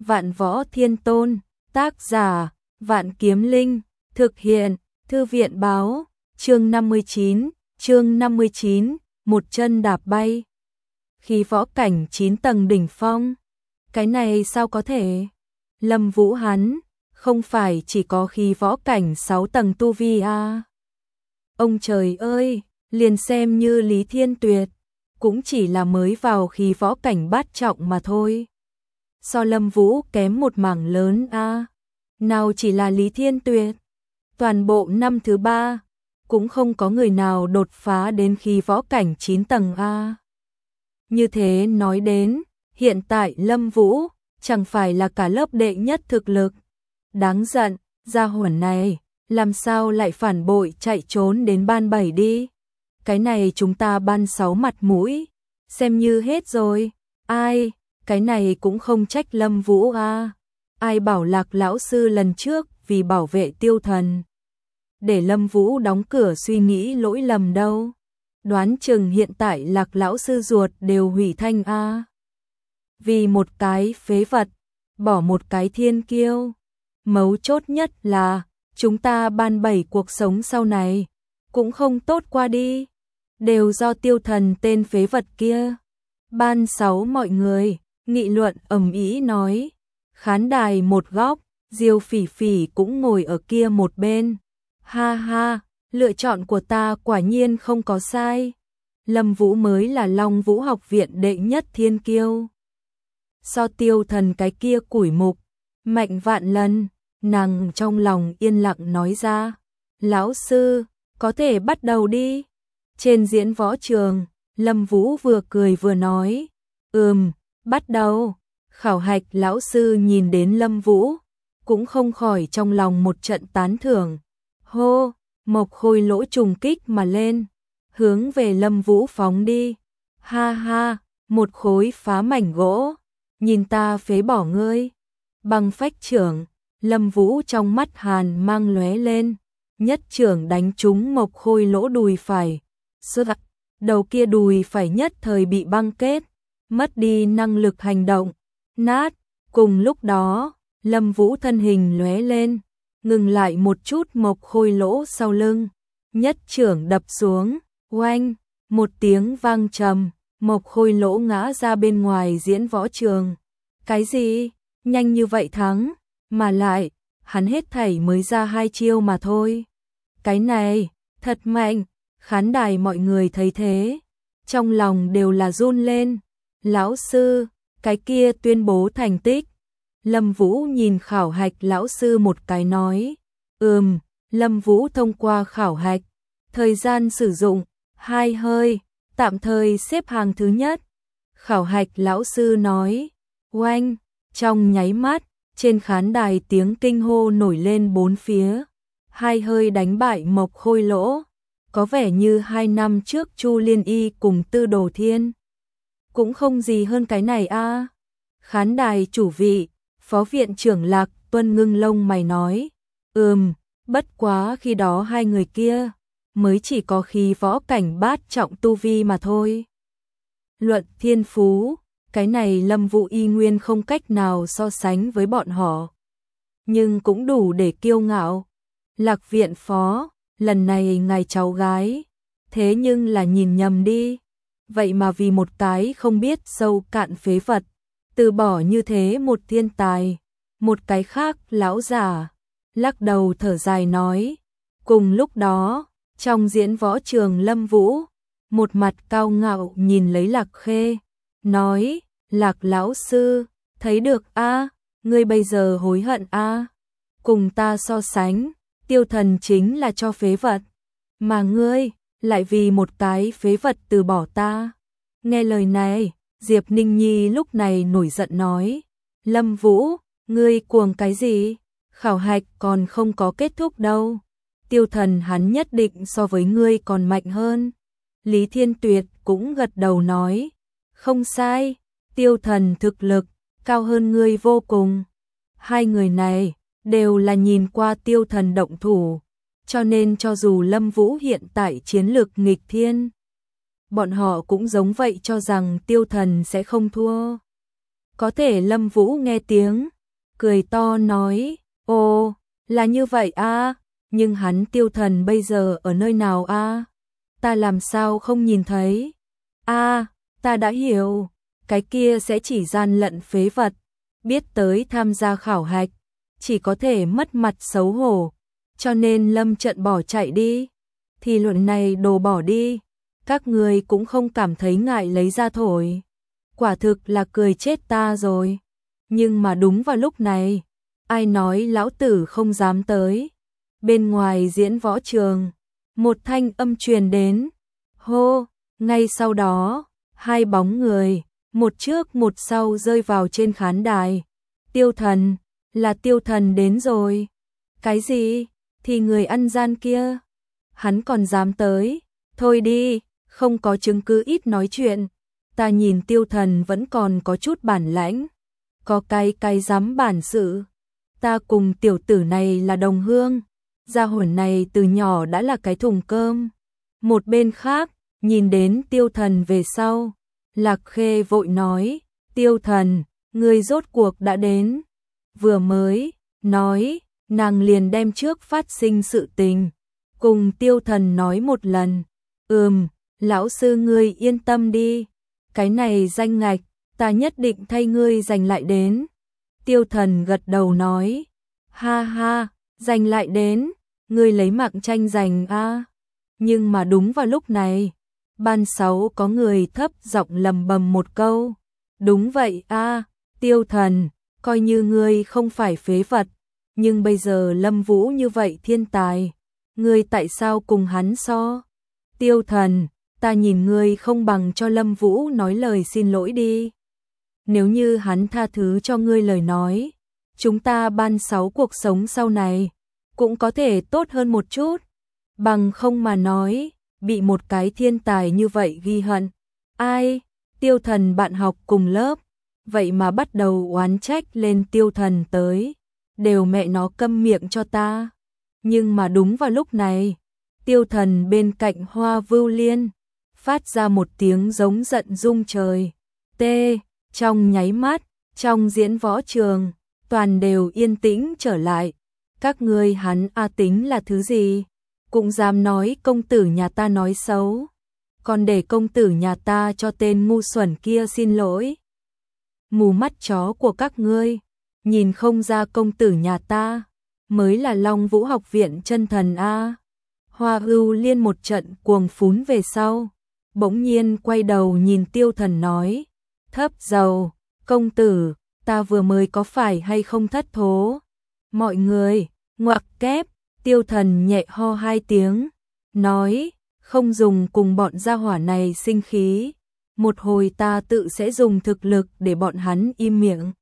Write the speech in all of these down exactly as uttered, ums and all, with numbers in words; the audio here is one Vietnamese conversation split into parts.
Vạn Võ Thiên Tôn, tác giả, Vạn Kiếm Linh, thực hiện, Thư viện báo, chương năm mươi chín, chương năm mươi chín, một chân đạp bay. Khí võ cảnh chín tầng đỉnh phong. Cái này sao có thể? Lâm Vũ hắn, không phải chỉ có khí võ cảnh sáu tầng tu vi à? Ông trời ơi, liền xem như Lý Thiên Tuyệt, cũng chỉ là mới vào khí võ cảnh bát trọng mà thôi. So Lâm Vũ kém một mảng lớn a. À? Nào chỉ là Lý Thiên Tuyệt, toàn bộ năm thứ ba cũng không có người nào đột phá đến khí võ cảnh chín tầng a. À? Như thế nói đến, hiện tại Lâm Vũ chẳng phải là cả lớp đệ nhất thực lực. Đáng giận, gia hỏa này, làm sao lại phản bội chạy trốn đến ban bảy đi? Cái này chúng ta ban sáu mặt mũi, xem như hết rồi. Ai, cái này cũng không trách Lâm Vũ a. Ai bảo Lạc lão sư lần trước vì bảo vệ Tiêu Thần, để Lâm Vũ đóng cửa suy nghĩ lỗi lầm đâu. Đoán chừng hiện tại Lạc lão sư ruột đều hủy thanh a. Vì một cái phế vật, bỏ một cái thiên kiêu. Mấu chốt nhất là, chúng ta ban bảy cuộc sống sau này, cũng không tốt qua đi. Đều do Tiêu Thần tên phế vật kia. Ban sáu mọi người, nghị luận ầm ĩ nói. Khán đài một góc, Diêu Phỉ Phỉ cũng ngồi ở kia một bên. Ha ha, lựa chọn của ta quả nhiên không có sai. Lâm Vũ mới là Long Vũ học viện đệ nhất thiên kiêu. So Tiêu Thần cái kia củi mục, mạnh vạn lần, nàng trong lòng yên lặng nói ra. Lão sư, có thể bắt đầu đi. Trên diễn võ trường, Lâm Vũ vừa cười vừa nói. Ừm, bắt đầu. Khảo hạch lão sư nhìn đến Lâm Vũ, cũng không khỏi trong lòng một trận tán thưởng. Hô, Mộc Khôi Lỗ trùng kích mà lên, hướng về Lâm Vũ phóng đi. Ha ha, một khối phá mảnh gỗ, nhìn ta phế bỏ ngươi. Băng phách trưởng, Lâm Vũ trong mắt hàn mang lóe lên, nhất trưởng đánh trúng Mộc Khôi Lỗ đùi phải. Sơ đặc, đầu kia đùi phải nhất thời bị băng kết, mất đi năng lực hành động, nát. Cùng lúc đó, Lâm Vũ thân hình lóe lên, ngừng lại một chút Mộc Khôi Lỗ sau lưng, nhất trưởng đập xuống, oanh, một tiếng vang trầm, Mộc Khôi Lỗ ngã ra bên ngoài diễn võ trường. Cái gì? Nhanh như vậy thắng, mà lại, hắn hết thảy mới ra hai chiêu mà thôi. Cái này, thật mạnh. Khán đài mọi người thấy thế, trong lòng đều là run lên. Lão sư, cái kia tuyên bố thành tích. Lâm Vũ nhìn khảo hạch lão sư một cái nói. Ừm, Lâm Vũ thông qua khảo hạch. Thời gian sử dụng, hai hơi, tạm thời xếp hàng thứ nhất. Khảo hạch lão sư nói. Oanh, trong nháy mắt, trên khán đài tiếng kinh hô nổi lên bốn phía. Hai hơi đánh bại Mộc Khôi Lỗ. Có vẻ như hai năm trước Chu Liên Y cùng Tư Đồ Thiên. Cũng không gì hơn cái này a. À. Khán đài chủ vị, phó viện trưởng Lạc Tuân ngưng lông mày nói. Ừm, bất quá khi đó hai người kia mới chỉ có khí võ cảnh bát trọng tu vi mà thôi. Luận thiên phú, cái này Lâm Vũ y nguyên không cách nào so sánh với bọn họ. Nhưng cũng đủ để kiêu ngạo. Lạc viện phó, lần này ngài cháu gái, thế nhưng là nhìn nhầm đi. Vậy mà vì một cái không biết sâu cạn phế vật, từ bỏ như thế một thiên tài. Một cái khác lão giả, lắc đầu thở dài nói. Cùng lúc đó, trong diễn võ trường Lâm Vũ, một mặt cao ngạo nhìn lấy Lạc Khê, nói. Lạc lão sư, thấy được a, à, ngươi bây giờ hối hận a, à. Cùng ta so sánh, Tiêu Thần chính là cho phế vật, mà ngươi lại vì một cái phế vật từ bỏ ta. Nghe lời này, Diệp Ninh Nhi lúc này nổi giận nói. Lâm Vũ, ngươi cuồng cái gì? Khảo hạch còn không có kết thúc đâu. Tiêu Thần hắn nhất định so với ngươi còn mạnh hơn. Lý Thiên Tuyệt cũng gật đầu nói. Không sai, Tiêu Thần thực lực cao hơn ngươi vô cùng. Hai người này đều là nhìn qua Tiêu Thần động thủ, cho nên cho dù Lâm Vũ hiện tại chiến lược nghịch thiên, bọn họ cũng giống vậy cho rằng Tiêu Thần sẽ không thua. Có thể Lâm Vũ nghe tiếng, cười to nói, ồ, là như vậy a, nhưng hắn Tiêu Thần bây giờ ở nơi nào a? Ta làm sao không nhìn thấy? A, ta đã hiểu, cái kia sẽ chỉ gian lận phế vật, biết tới tham gia khảo hạch, chỉ có thể mất mặt xấu hổ, cho nên lâm trận bỏ chạy đi. Thì luận này đồ bỏ đi, các người cũng không cảm thấy ngại lấy ra thổi. Quả thực là cười chết ta rồi. Nhưng mà đúng vào lúc này, ai nói lão tử không dám tới. Bên ngoài diễn võ trường, một thanh âm truyền đến. Hô, ngay sau đó, hai bóng người, một trước một sau rơi vào trên khán đài. Tiêu Thần, là Tiêu Thần đến rồi. Cái gì? Thì người ăn gian kia. Hắn còn dám tới. Thôi đi, không có chứng cứ ít nói chuyện. Ta nhìn Tiêu Thần vẫn còn có chút bản lãnh. Có cái cái dám bản sự. Ta cùng tiểu tử này là đồng hương. Gia hồn này từ nhỏ đã là cái thùng cơm. Một bên khác, nhìn đến Tiêu Thần về sau. Lạc Khê vội nói, Tiêu Thần, người rốt cuộc đã đến. Vừa mới, nói, nàng liền đem trước phát sinh sự tình. Cùng Tiêu Thần nói một lần. Ừm, lão sư ngươi yên tâm đi. Cái này danh ngạch, ta nhất định thay ngươi giành lại đến. Tiêu Thần gật đầu nói, ha ha, giành lại đến, ngươi lấy mạng tranh giành a. Nhưng mà đúng vào lúc này, ban sáu có người thấp giọng lầm bầm một câu. Đúng vậy a, Tiêu Thần, coi như ngươi không phải phế vật, nhưng bây giờ Lâm Vũ như vậy thiên tài, ngươi tại sao cùng hắn so? Tiêu Thần, ta nhìn ngươi không bằng cho Lâm Vũ nói lời xin lỗi đi. Nếu như hắn tha thứ cho ngươi lời nói, chúng ta ban sáu cuộc sống sau này cũng có thể tốt hơn một chút. Bằng không mà nói, bị một cái thiên tài như vậy ghi hận. Ai? Tiêu Thần bạn học cùng lớp, vậy mà bắt đầu oán trách lên Tiêu Thần tới. Đều mẹ nó câm miệng cho ta. Nhưng mà đúng vào lúc này, Tiêu Thần bên cạnh Hoa Vưu Liên phát ra một tiếng giống giận rung trời. Tê, trong nháy mắt, trong diễn võ trường, toàn đều yên tĩnh trở lại. Các ngươi hắn a tính là thứ gì? Cũng dám nói công tử nhà ta nói xấu. Còn để công tử nhà ta cho tên ngu xuẩn kia xin lỗi. Mù mắt chó của các ngươi, nhìn không ra công tử nhà ta mới là Long Vũ học viện chân thần a. Hoa Vưu Liên một trận cuồng phún về sau, bỗng nhiên quay đầu nhìn Tiêu Thần nói, thấp dầu, công tử, ta vừa mới có phải hay không thất thố? Mọi người, ngoặc kép, Tiêu Thần nhẹ ho hai tiếng, nói, không dùng cùng bọn gia hỏa này sinh khí, một hồi ta tự sẽ dùng thực lực để bọn hắn im miệng.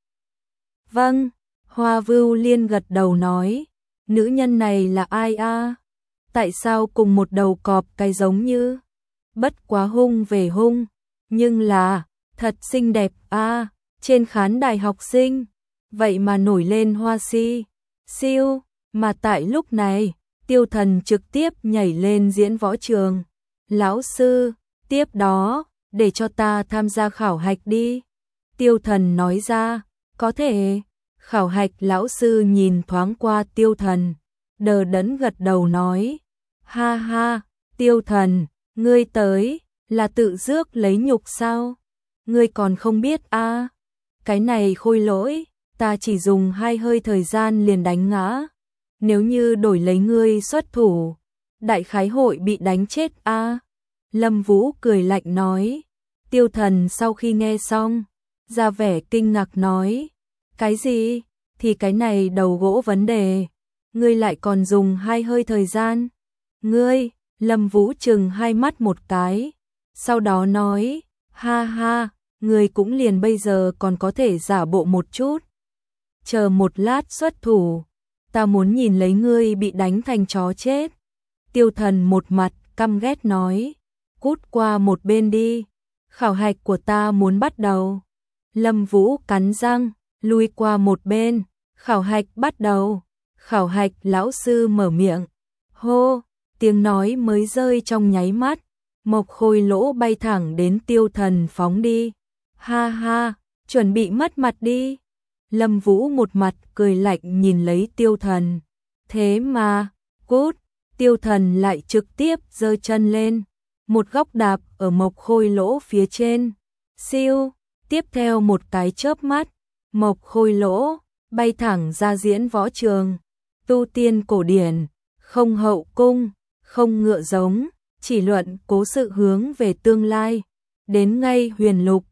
Vâng, Hoa Vưu Liên gật đầu nói, nữ nhân này là ai a? Tại sao cùng một đầu cọp cái giống như? Bất quá hung về hung, nhưng là, thật xinh đẹp a. Trên khán đài học sinh, vậy mà nổi lên hoa si, siêu, mà tại lúc này, Tiêu Thần trực tiếp nhảy lên diễn võ trường. Lão sư, tiếp đó, để cho ta tham gia khảo hạch đi. Tiêu Thần nói ra, có thể. Khảo hạch lão sư nhìn thoáng qua Tiêu Thần, đờ đẫn gật đầu nói, ha ha, Tiêu Thần, ngươi tới, là tự rước lấy nhục sao? Ngươi còn không biết a? À? Cái này khôi lỗi, ta chỉ dùng hai hơi thời gian liền đánh ngã. Nếu như đổi lấy ngươi xuất thủ, đại khái hội bị đánh chết a. À? Lâm Vũ cười lạnh nói. Tiêu Thần sau khi nghe xong, ra vẻ kinh ngạc nói, cái gì? Thì cái này đầu gỗ vấn đề, ngươi lại còn dùng hai hơi thời gian. Ngươi, Lâm Vũ chừng hai mắt một cái, sau đó nói, ha ha, ngươi cũng liền bây giờ còn có thể giả bộ một chút. Chờ một lát xuất thủ, ta muốn nhìn lấy ngươi bị đánh thành chó chết. Tiêu Thần một mặt căm ghét nói, cút qua một bên đi, khảo hạch của ta muốn bắt đầu. Lâm Vũ cắn răng, lui qua một bên, khảo hạch bắt đầu. Khảo hạch lão sư mở miệng, hô, tiếng nói mới rơi trong nháy mắt, Mộc Khôi Lỗ bay thẳng đến Tiêu Thần phóng đi. Ha ha, chuẩn bị mất mặt đi. Lâm Vũ một mặt cười lạnh nhìn lấy Tiêu Thần. Thế mà, cút, Tiêu Thần lại trực tiếp giơ chân lên, một góc đạp ở Mộc Khôi Lỗ phía trên. Siêu, tiếp theo một cái chớp mắt, Mộc Khôi Lỗ bay thẳng ra diễn võ trường. Tu tiên cổ điển, không hậu cung, không ngựa giống, chỉ luận cố sự hướng về tương lai. Đến ngay huyền lục,